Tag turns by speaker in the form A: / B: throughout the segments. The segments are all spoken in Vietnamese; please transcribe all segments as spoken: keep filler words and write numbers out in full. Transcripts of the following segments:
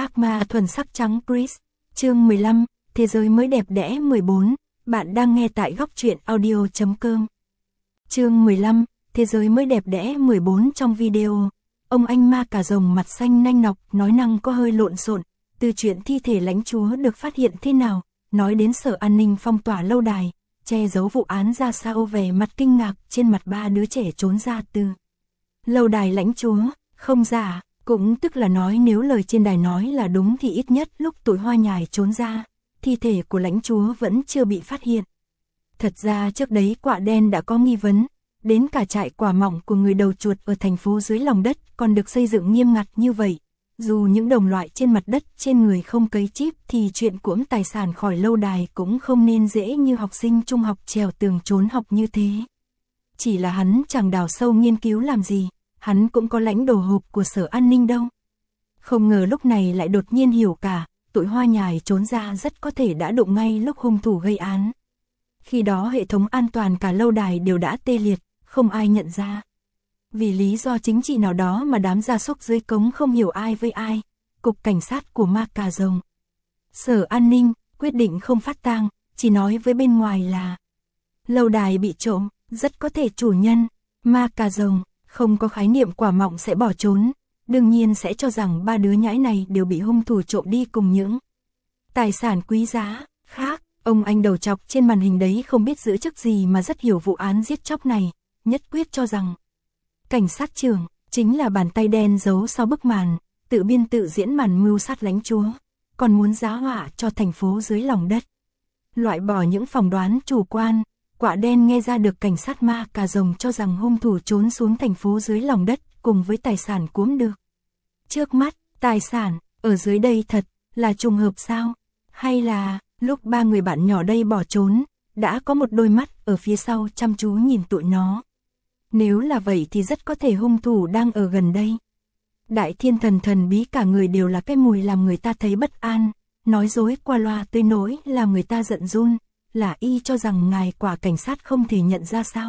A: Ác ma thuần sắc trắng Chris, chương mười lăm, Thế giới mới đẹp đẽ mười bốn, bạn đang nghe tại góc truyện audio chấm com. Chương mười lăm, Thế giới mới đẹp đẽ mười bốn. Trong video, ông anh ma cà rồng mặt xanh nanh nọc, nói năng có hơi lộn xộn, từ chuyện thi thể lãnh chúa được phát hiện thế nào, nói đến sở an ninh phong tỏa lâu đài, che giấu vụ án ra sao, vẻ mặt kinh ngạc trên mặt ba đứa trẻ trốn ra từ lâu đài lãnh chúa, không giả. Cũng tức là nói nếu lời trên đài nói là đúng thì ít nhất lúc tụi Hoa Nhài trốn ra, thi thể của lãnh chúa vẫn chưa bị phát hiện. Thật ra trước đấy Quạ Đen đã có nghi vấn, đến cả trại quả mọng của người đầu chuột ở thành phố dưới lòng đất còn được xây dựng nghiêm ngặt như vậy. Dù những đồng loại trên mặt đất trên người không cấy chip thì chuyện cưỡng tài sản khỏi lâu đài cũng không nên dễ như học sinh trung học trèo tường trốn học như thế. Chỉ là hắn chẳng đào sâu nghiên cứu làm gì. Hắn cũng có lãnh đồ hộp của sở an ninh đâu. Không ngờ lúc này lại đột nhiên hiểu cả, tụi Hoa Nhài trốn ra rất có thể đã đụng ngay lúc hung thủ gây án. Khi đó hệ thống an toàn cả lâu đài đều đã tê liệt, không ai nhận ra. Vì lý do chính trị nào đó mà đám gia súc dưới cống không hiểu ai với ai, cục cảnh sát của ma cà rồng, sở an ninh quyết định không phát tang, chỉ nói với bên ngoài là lâu đài bị trộm, rất có thể chủ nhân ma cà rồng không có khái niệm quả mọng sẽ bỏ trốn, đương nhiên sẽ cho rằng ba đứa nhãi này đều bị hung thủ trộm đi cùng những tài sản quý giá khác. Ông anh đầu chọc trên màn hình đấy không biết giữ chức gì mà rất hiểu vụ án giết chóc này, nhất quyết cho rằng cảnh sát trưởng chính là bàn tay đen giấu sau bức màn, tự biên tự diễn màn mưu sát lãnh chúa, còn muốn giá họa cho thành phố dưới lòng đất. Loại bỏ những phỏng đoán chủ quan, Quạ Đen nghe ra được cảnh sát ma cà rồng cho rằng hung thủ trốn xuống thành phố dưới lòng đất cùng với tài sản cuốn được. Trước mắt, tài sản, ở dưới đây thật, là trùng hợp sao? Hay là, lúc ba người bạn nhỏ đây bỏ trốn, đã có một đôi mắt ở phía sau chăm chú nhìn tụi nó? Nếu là vậy thì rất có thể hung thủ đang ở gần đây. Đại thiên thần thần bí cả người đều là cái mùi làm người ta thấy bất an, nói dối qua loa tới nỗi làm người ta giận run. Là y cho rằng ngài quả cảnh sát không thể nhận ra sao?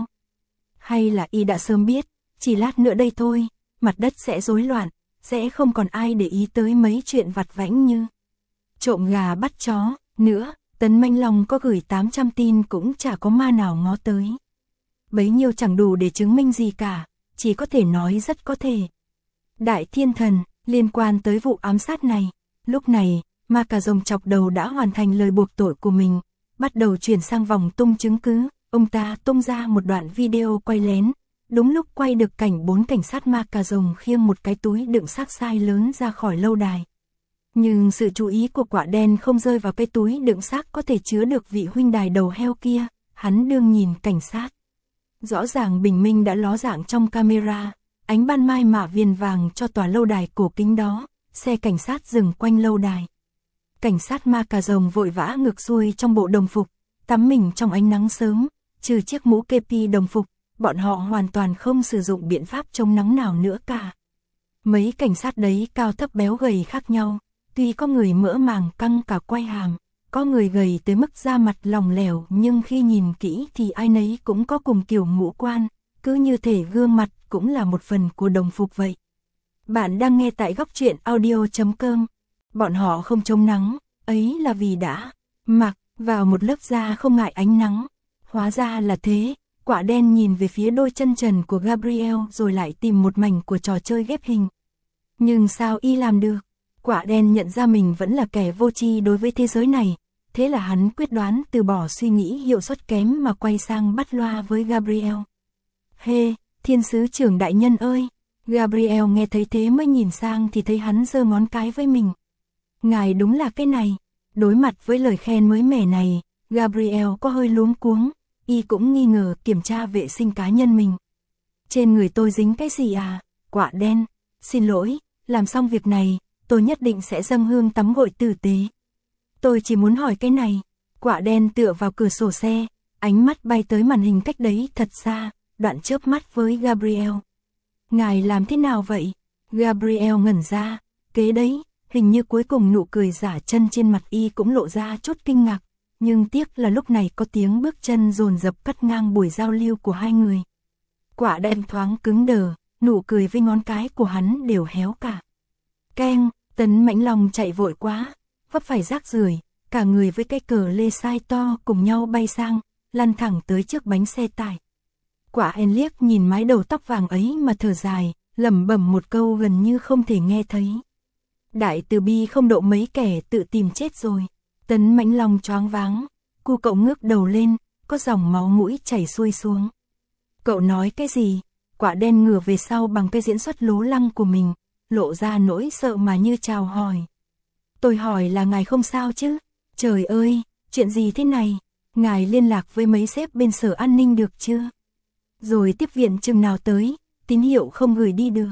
A: Hay là y đã sớm biết, chỉ lát nữa đây thôi, mặt đất sẽ rối loạn, sẽ không còn ai để ý tới mấy chuyện vặt vãnh như trộm gà bắt chó, nữa, Tấn Manh Long có gửi tám trăm tin cũng chả có ma nào ngó tới. Bấy nhiêu chẳng đủ để chứng minh gì cả, chỉ có thể nói rất có thể. Đại thiên thần, liên quan tới vụ ám sát này, lúc này, ma cà rồng chọc đầu đã hoàn thành lời buộc tội của mình. Bắt đầu chuyển sang vòng tung chứng cứ, ông ta tung ra một đoạn video quay lén, đúng lúc quay được cảnh bốn cảnh sát ma cà rồng khiêng một cái túi đựng xác sai lớn ra khỏi lâu đài. Nhưng sự chú ý của Quạ Đen không rơi vào cái túi đựng xác có thể chứa được vị huynh đài đầu heo kia, hắn đương nhìn cảnh sát. Rõ ràng bình minh đã ló dạng trong camera, ánh ban mai mạ viền vàng cho tòa lâu đài cổ kính đó, xe cảnh sát dừng quanh lâu đài. Cảnh sát ma cà rồng vội vã ngược xuôi trong bộ đồng phục, tắm mình trong ánh nắng sớm, trừ chiếc mũ kepi đồng phục, bọn họ hoàn toàn không sử dụng biện pháp chống nắng nào nữa cả. Mấy cảnh sát đấy cao thấp béo gầy khác nhau, tuy có người mỡ màng căng cả quai hàm, có người gầy tới mức da mặt lỏng lẻo, nhưng khi nhìn kỹ thì ai nấy cũng có cùng kiểu ngũ quan, cứ như thể gương mặt cũng là một phần của đồng phục vậy. Bạn đang nghe tại góc truyện audio chấm com. Bọn họ không chống nắng, ấy là vì đã mặc vào một lớp da không ngại ánh nắng. Hóa ra là thế, Quạ Đen nhìn về phía đôi chân trần của Gabriel rồi lại tìm một mảnh của trò chơi ghép hình. Nhưng sao y làm được? Quạ Đen nhận ra mình vẫn là kẻ vô tri đối với thế giới này, thế là hắn quyết đoán từ bỏ suy nghĩ hiệu suất kém mà quay sang bắt loa với Gabriel. Hê, thiên sứ trưởng đại nhân ơi! Gabriel nghe thấy thế mới nhìn sang thì thấy hắn giơ ngón cái với mình. Ngài đúng là cái này. Đối mặt với lời khen mới mẻ này, Gabriel có hơi luống cuống, y cũng nghi ngờ kiểm tra vệ sinh cá nhân mình. Trên người tôi dính cái gì à? Quạ Đen, xin lỗi, làm xong việc này, tôi nhất định sẽ dâng hương tắm gội tử tế. Tôi chỉ muốn hỏi cái này. Quạ Đen tựa vào cửa sổ xe, ánh mắt bay tới màn hình cách đấy thật xa, đoạn chớp mắt với Gabriel. Ngài làm thế nào vậy? Gabriel ngẩn ra, kế đấy. Hình như cuối cùng nụ cười giả chân trên mặt y cũng lộ ra chút kinh ngạc, nhưng tiếc là lúc này có tiếng bước chân dồn dập cắt ngang buổi giao lưu của hai người. Quạ Đen thoáng cứng đờ, nụ cười với ngón cái của hắn đều héo cả. Keng, Tấn Mãnh Long chạy vội quá, vấp phải rác rưởi, cả người với cái cờ lê sai to cùng nhau bay sang, lăn thẳng tới trước bánh xe tải. Quả En liếc nhìn mái đầu tóc vàng ấy mà thở dài, lẩm bẩm một câu gần như không thể nghe thấy. Đại từ bi không độ mấy kẻ tự tìm chết rồi. Tấn Mãnh Long choáng váng, cu cậu ngước đầu lên, có dòng máu mũi chảy xuôi xuống. Cậu nói cái gì? Quả đen ngửa về sau bằng cái diễn xuất lố lăng của mình, lộ ra nỗi sợ mà như chào hỏi. Tôi hỏi là ngài không sao chứ? Trời ơi, chuyện gì thế này? Ngài liên lạc với mấy sếp bên sở an ninh được chưa? Rồi tiếp viện chừng nào tới, tín hiệu không gửi đi được.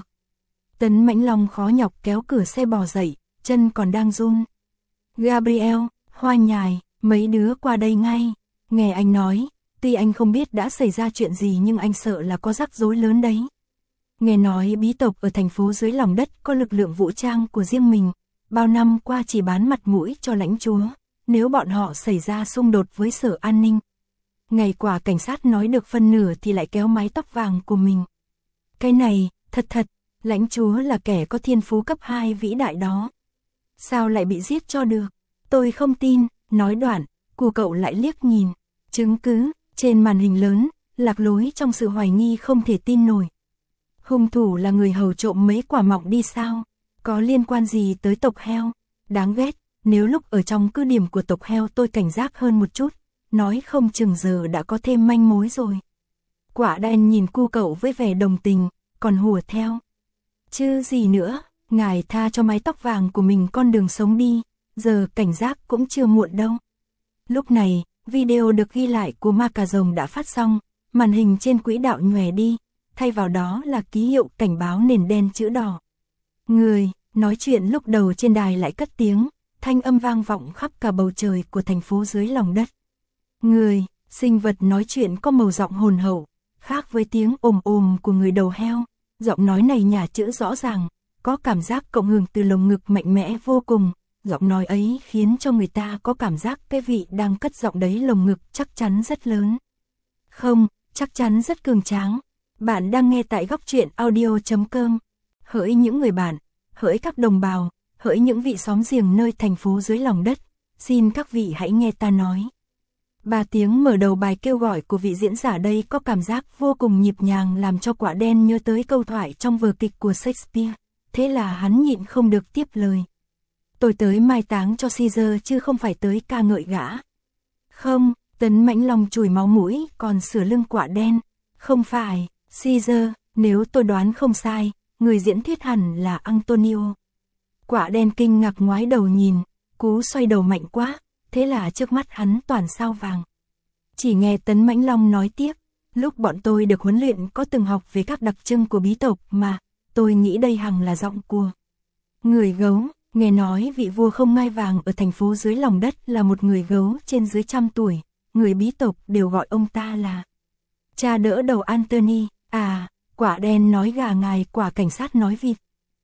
A: Tấn Mãnh Long khó nhọc kéo cửa xe bò dậy, chân còn đang run. Gabriel, Hoa Nhài, mấy đứa qua đây ngay. Nghe anh nói, tuy anh không biết đã xảy ra chuyện gì nhưng anh sợ là có rắc rối lớn đấy. Nghe nói bí tộc ở thành phố dưới lòng đất có lực lượng vũ trang của riêng mình, bao năm qua chỉ bán mặt mũi cho lãnh chúa, nếu bọn họ xảy ra xung đột với sở an ninh. Ngày quả cảnh sát nói được phân nửa thì lại kéo mái tóc vàng của mình. Cái này, thật thật, lãnh chúa là kẻ có thiên phú cấp hai vĩ đại đó. Sao lại bị giết cho được? Tôi không tin, nói đoạn, cu cậu lại liếc nhìn. Chứng cứ, trên màn hình lớn, lạc lối trong sự hoài nghi không thể tin nổi. Hung thủ là người hầu trộm mấy quả mọng đi sao? Có liên quan gì tới tộc heo? Đáng ghét, nếu lúc ở trong cứ điểm của tộc heo tôi cảnh giác hơn một chút, nói không chừng giờ đã có thêm manh mối rồi. Quả đen nhìn cu cậu với vẻ đồng tình, còn hùa theo. Chứ gì nữa, ngài tha cho mái tóc vàng của mình con đường sống đi, giờ cảnh giác cũng chưa muộn đâu. Lúc này, video được ghi lại của ma cà rồng đã phát xong, màn hình trên quỹ đạo nhòe đi, thay vào đó là ký hiệu cảnh báo nền đen chữ đỏ. Người, nói chuyện lúc đầu trên đài lại cất tiếng, thanh âm vang vọng khắp cả bầu trời của thành phố dưới lòng đất. Người, sinh vật nói chuyện có màu giọng hồn hậu, khác với tiếng ồm ồm của người đầu heo. Giọng nói này nhả chữ rõ ràng, có cảm giác cộng hưởng từ lồng ngực mạnh mẽ vô cùng. Giọng nói ấy khiến cho người ta có cảm giác cái vị đang cất giọng đấy lồng ngực chắc chắn rất lớn. Không, chắc chắn rất cường tráng. Bạn đang nghe tại góc truyện audio chấm com. Hỡi những người bạn, hỡi các đồng bào, hỡi những vị xóm giềng nơi thành phố dưới lòng đất, xin các vị hãy nghe ta nói. Ba tiếng mở đầu bài kêu gọi của vị diễn giả đây có cảm giác vô cùng nhịp nhàng làm cho quả đen nhớ tới câu thoại trong vở kịch của Shakespeare. Thế là hắn nhịn không được tiếp lời. Tôi tới mai táng cho Caesar chứ không phải tới ca ngợi gã. Không, Tấn Mãnh Long chùi máu mũi còn sửa lưng quả đen. Không phải, Caesar, nếu tôi đoán không sai, người diễn thuyết hẳn là Antonio. Quả đen kinh ngạc ngoái đầu nhìn, cú xoay đầu mạnh quá, thế là trước mắt hắn toàn sao vàng. Chỉ nghe Tấn Mãnh Long nói tiếp, lúc bọn tôi được huấn luyện có từng học về các đặc trưng của bí tộc mà, tôi nghĩ đây hằng là giọng của người gấu. Nghe nói vị vua không ngai vàng ở thành phố dưới lòng đất là một người gấu trên dưới trăm tuổi, người bí tộc đều gọi ông ta là cha đỡ đầu Anthony. À, quả đen nói gà ngài, quả cảnh sát nói vịt.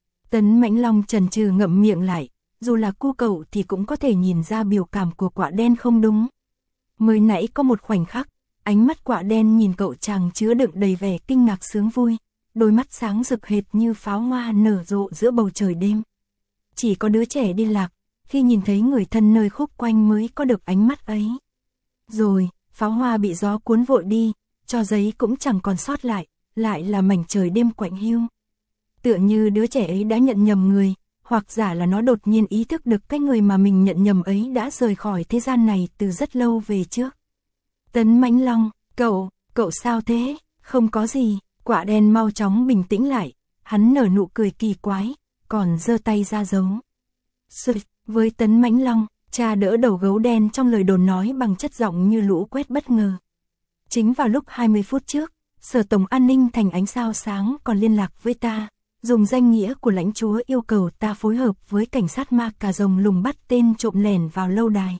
A: Tấn Mãnh Long chần chừ ngậm miệng lại, dù là cu cậu thì cũng có thể nhìn ra biểu cảm của quả đen không đúng. Mới nãy có một khoảnh khắc, ánh mắt quả đen nhìn cậu chàng chứa đựng đầy vẻ kinh ngạc sướng vui, đôi mắt sáng rực hệt như pháo hoa nở rộ giữa bầu trời đêm. Chỉ có đứa trẻ đi lạc, khi nhìn thấy người thân nơi khúc quanh mới có được ánh mắt ấy. Rồi, pháo hoa bị gió cuốn vội đi, cho giấy cũng chẳng còn sót lại, lại là mảnh trời đêm quạnh hiu. Tựa như đứa trẻ ấy đã nhận nhầm người, hoặc giả là nó đột nhiên ý thức được cái người mà mình nhận nhầm ấy đã rời khỏi thế gian này từ rất lâu về trước. Tấn Mãnh Long, cậu, cậu sao thế? Không có gì, quả đen mau chóng bình tĩnh lại, hắn nở nụ cười kỳ quái, còn giơ tay ra dấu. Sụt, với Tấn Mãnh Long, cha đỡ đầu gấu đen trong lời đồn nói bằng chất giọng như lũ quét bất ngờ. Chính vào lúc hai mươi phút trước, Sở Tổng An ninh thành ánh sao sáng còn liên lạc với ta, dùng danh nghĩa của lãnh chúa yêu cầu ta phối hợp với cảnh sát ma cà rồng lùng bắt tên trộm lẻn vào lâu đài.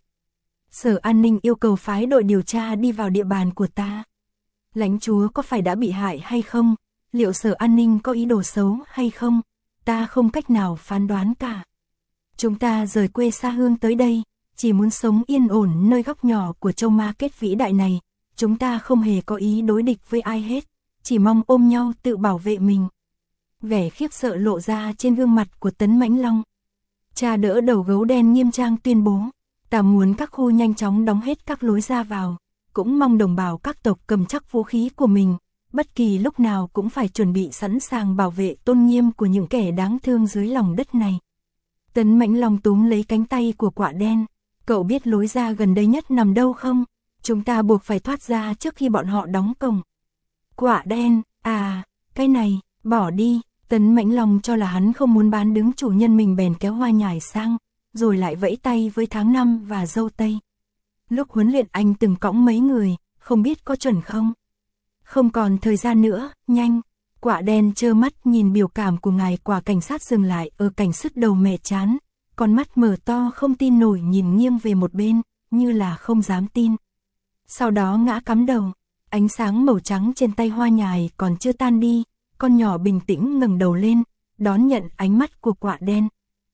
A: Sở An ninh yêu cầu phái đội điều tra đi vào địa bàn của ta. Lãnh chúa có phải đã bị hại hay không? Liệu Sở An ninh có ý đồ xấu hay không? Ta không cách nào phán đoán cả. Chúng ta rời quê xa hương tới đây, chỉ muốn sống yên ổn nơi góc nhỏ của châu ma kết vĩ đại này. Chúng ta không hề có ý đối địch với ai hết, chỉ mong ôm nhau tự bảo vệ mình. Vẻ khiếp sợ lộ ra trên gương mặt của Tấn Mãnh Long. Cha đỡ đầu gấu đen nghiêm trang tuyên bố, ta muốn các khu nhanh chóng đóng hết các lối ra vào, cũng mong đồng bào các tộc cầm chắc vũ khí của mình, bất kỳ lúc nào cũng phải chuẩn bị sẵn sàng bảo vệ tôn nghiêm của những kẻ đáng thương dưới lòng đất này. Tấn Mãnh Long túm lấy cánh tay của Quạ Đen, cậu biết lối ra gần đây nhất nằm đâu không? Chúng ta buộc phải thoát ra trước khi bọn họ đóng cổng. Quạ Đen, à, cái này, bỏ đi. Tấn Mãnh Long cho là hắn không muốn bán đứng chủ nhân mình bèn kéo Hoa Nhài sang, rồi lại vẫy tay với Tháng Năm và Dâu Tây. Lúc huấn luyện anh từng cõng mấy người, không biết có chuẩn không? Không còn thời gian nữa, nhanh. Quạ Đen trơ mắt nhìn biểu cảm của ngài quả cảnh sát dừng lại ở cảnh sứt đầu mẹ chán, con mắt mở to không tin nổi nhìn nghiêng về một bên, như là không dám tin. Sau đó ngã cắm đầu, ánh sáng màu trắng trên tay Hoa Nhài còn chưa tan đi, con nhỏ bình tĩnh ngẩng đầu lên, đón nhận ánh mắt của Quạ Đen.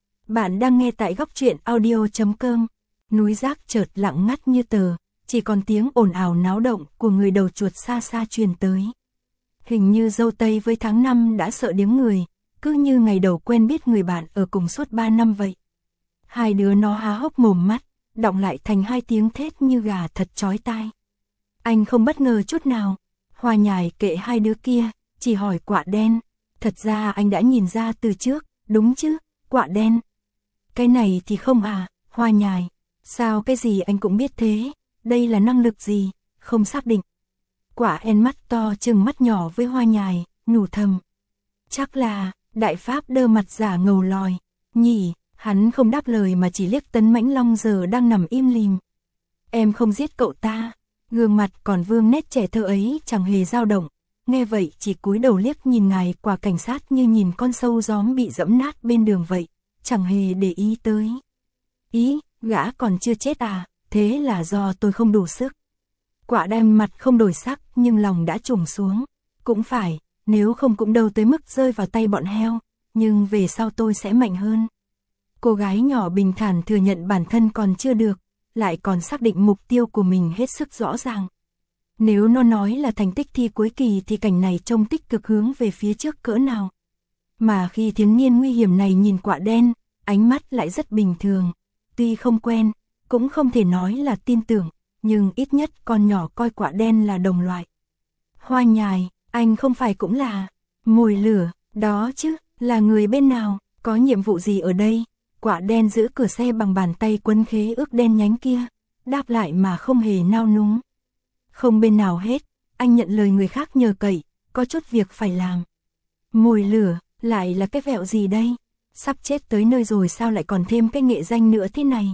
A: Bạn đang nghe tại góc truyện audio chấm com. Núi rác chợt lặng ngắt như tờ, chỉ còn tiếng ồn ào náo động của người đầu chuột xa xa truyền tới. Hình như Dâu Tây với Tháng Năm đã sợ điếng người, cứ như ngày đầu quen biết người bạn ở cùng suốt ba năm vậy. Hai đứa nó há hốc mồm mắt, đọng lại thành hai tiếng thét như gà thật chói tai. Anh không bất ngờ chút nào, Hoa Nhài kệ hai đứa kia, chỉ hỏi Quạ Đen, thật ra anh đã nhìn ra từ trước, đúng chứ, Quạ Đen? Cái này thì không à, Hoa Nhài, sao cái gì anh cũng biết thế, đây là năng lực gì, không xác định. Quạ Đen mắt to trừng mắt nhỏ với Hoa Nhài, nhủ thầm. Chắc là, đại pháp đơ mặt giả ngầu lòi, nhỉ, hắn không đáp lời mà chỉ liếc Tấn Mãnh Long giờ đang nằm im lìm. Em không giết cậu ta, gương mặt còn vương nét trẻ thơ ấy chẳng hề dao động, nghe vậy chỉ cúi đầu liếc nhìn ngài quả cảnh sát như nhìn con sâu gióm bị dẫm nát bên đường vậy, chẳng hề để ý tới. Ý, gã còn chưa chết à, thế là do tôi không đủ sức. Quạ Đen mặt không đổi sắc nhưng lòng đã trùng xuống, cũng phải, nếu không cũng đâu tới mức rơi vào tay bọn heo, nhưng về sau tôi sẽ mạnh hơn. Cô gái nhỏ bình thản thừa nhận bản thân còn chưa được, lại còn xác định mục tiêu của mình hết sức rõ ràng. Nếu nó nói là thành tích thi cuối kỳ thì cảnh này trông tích cực hướng về phía trước cỡ nào. Mà khi thiếu niên nguy hiểm này nhìn Quạ Đen, ánh mắt lại rất bình thường, tuy không quen, cũng không thể nói là tin tưởng, nhưng ít nhất con nhỏ coi Quạ Đen là đồng loại. Hoa Nhài, anh không phải cũng là mồi lửa, đó chứ, là người bên nào, có nhiệm vụ gì ở đây? Quạ Đen giữ cửa xe bằng bàn tay quấn khế ước đen nhánh kia, đáp lại mà không hề nao núng. Không bên nào hết, anh nhận lời người khác nhờ cậy, có chút việc phải làm. Mồi lửa, lại là cái vẹo gì đây? Sắp chết tới nơi rồi sao lại còn thêm cái nghệ danh nữa thế này?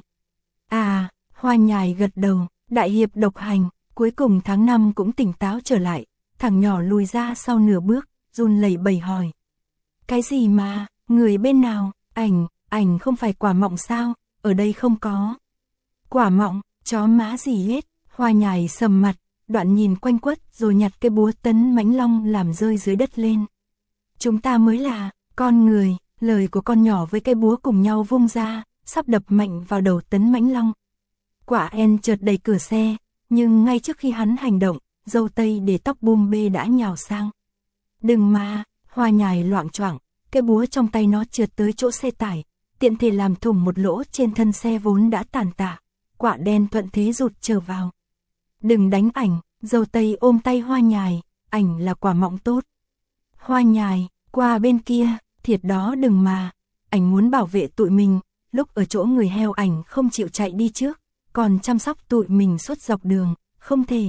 A: À, Hoa Nhài gật đầu, đại hiệp độc hành, cuối cùng Tháng Năm cũng tỉnh táo trở lại, thằng nhỏ lùi ra sau nửa bước, run lẩy bẩy hỏi. Cái gì mà, người bên nào, ảnh, ảnh không phải Quả Mọng sao, ở đây không có. Quả Mọng, chó má gì hết, Hoa Nhài sầm mặt, đoạn nhìn quanh quất rồi nhặt cái búa Tấn Mãnh Long làm rơi dưới đất lên. Chúng ta mới là, con người, lời của con nhỏ với cái búa cùng nhau vung ra, sắp đập mạnh vào đầu Tấn Mãnh Long. Quạ Đen chợt đẩy cửa xe, nhưng ngay trước khi hắn hành động, Dâu Tây để tóc bum bê đã nhào sang. Đừng mà, Hoa Nhài loạng choạng, cái búa trong tay nó trượt tới chỗ xe tải, tiện thể làm thủng một lỗ trên thân xe vốn đã tàn tạ. Quạ Đen thuận thế rụt trở vào. Đừng đánh ảnh, Dâu Tây ôm tay Hoa Nhài, ảnh là Quả Mọng tốt. Hoa Nhài, qua bên kia, thiệt đó đừng mà, ảnh muốn bảo vệ tụi mình, lúc ở chỗ người heo ảnh không chịu chạy đi trước, còn chăm sóc tụi mình suốt dọc đường, không thể.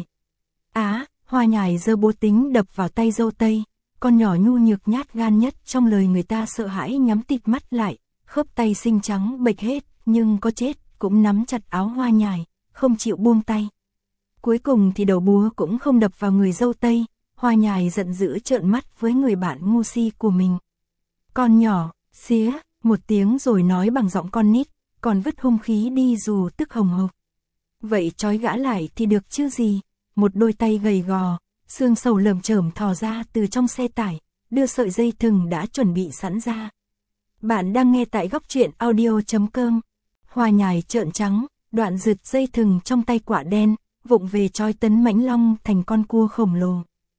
A: Á, Hoa Nhài giơ búa tính đập vào tay Dâu Tây, con nhỏ nhu nhược nhát gan nhất trong lời người ta sợ hãi nhắm tịt mắt lại, khớp tay xinh trắng bệch hết, nhưng có chết cũng nắm chặt áo Hoa Nhài, không chịu buông tay. Cuối cùng thì đầu búa cũng không đập vào người Dâu Tây, Hoa Nhài giận dữ trợn mắt với người bạn ngu si của mình. Con nhỏ, xía, một tiếng rồi nói bằng giọng con nít, còn vứt hung khí đi dù tức hồng hộc. Vậy trói gã lại thì được chứ gì, một đôi tay gầy gò, xương sầu lởm chởm thò ra từ trong xe tải, đưa sợi dây thừng đã chuẩn bị sẵn ra. Bạn đang nghe tại góc truyện audio chấm com. Hoa Nhài trợn trắng, đoạn giật dây thừng trong tay Quạ Đen, vụng về trói Tấn Mãnh Long thành con cua khổng lồ.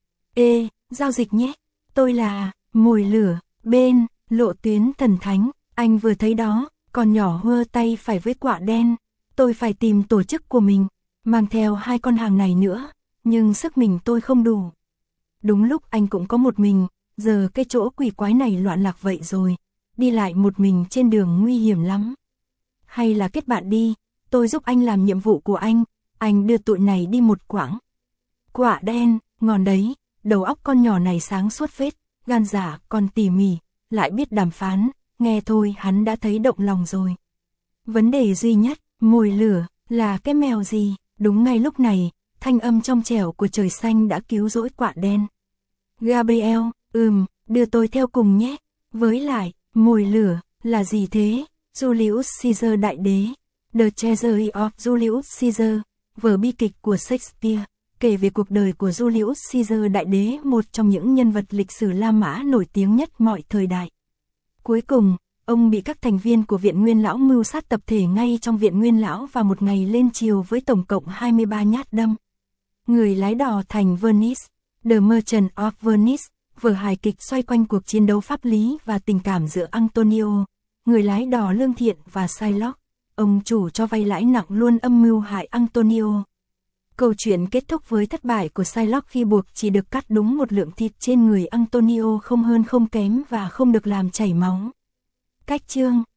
A: Ê, giao dịch nhé, tôi là mồi lửa, bên lộ tuyến thần thánh, anh vừa thấy đó, Con nhỏ hơ tay phải với quả đen, tôi phải tìm tổ chức của mình, mang theo hai con hàng này nữa, nhưng sức mình tôi không đủ. Đúng lúc anh cũng có một mình, giờ cái chỗ quỷ quái này loạn lạc vậy rồi, đi lại một mình trên đường nguy hiểm lắm. Hay là kết bạn đi, tôi giúp anh làm nhiệm vụ của anh, anh đưa tụi này đi một quãng. Quả đen, ngon đấy, đầu óc con nhỏ này sáng suốt phết, gan dạ còn tỉ mỉ, lại biết đàm phán, nghe thôi hắn đã thấy động lòng rồi. Vấn đề duy nhất, mồi lửa, là cái mèo gì? Đúng ngay lúc này, thanh âm trong trẻo của trời xanh đã cứu rỗi quả đen. Gabriel, ừm, đưa tôi theo cùng nhé. Với lại, mồi lửa, là gì thế? Julius Caesar đại đế. The Treasury of Julius Caesar, vở bi kịch của Shakespeare, kể về cuộc đời của Julius Caesar đại đế, một trong những nhân vật lịch sử La Mã nổi tiếng nhất mọi thời đại. Cuối cùng, ông bị các thành viên của Viện Nguyên Lão mưu sát tập thể ngay trong Viện Nguyên Lão và một ngày lên triều với tổng cộng hai mươi ba nhát đâm. Người lái đò thành Venice, The Merchant of Venice, vở hài kịch xoay quanh cuộc chiến đấu pháp lý và tình cảm giữa Antonio, người lái đò lương thiện, và Shylock, ông chủ cho vay lãi nặng luôn âm mưu hại Antonio. Câu chuyện kết thúc với thất bại của Shylock khi buộc chỉ được cắt đúng một lượng thịt trên người Antonio không hơn không kém và không được làm chảy máu. Cách chương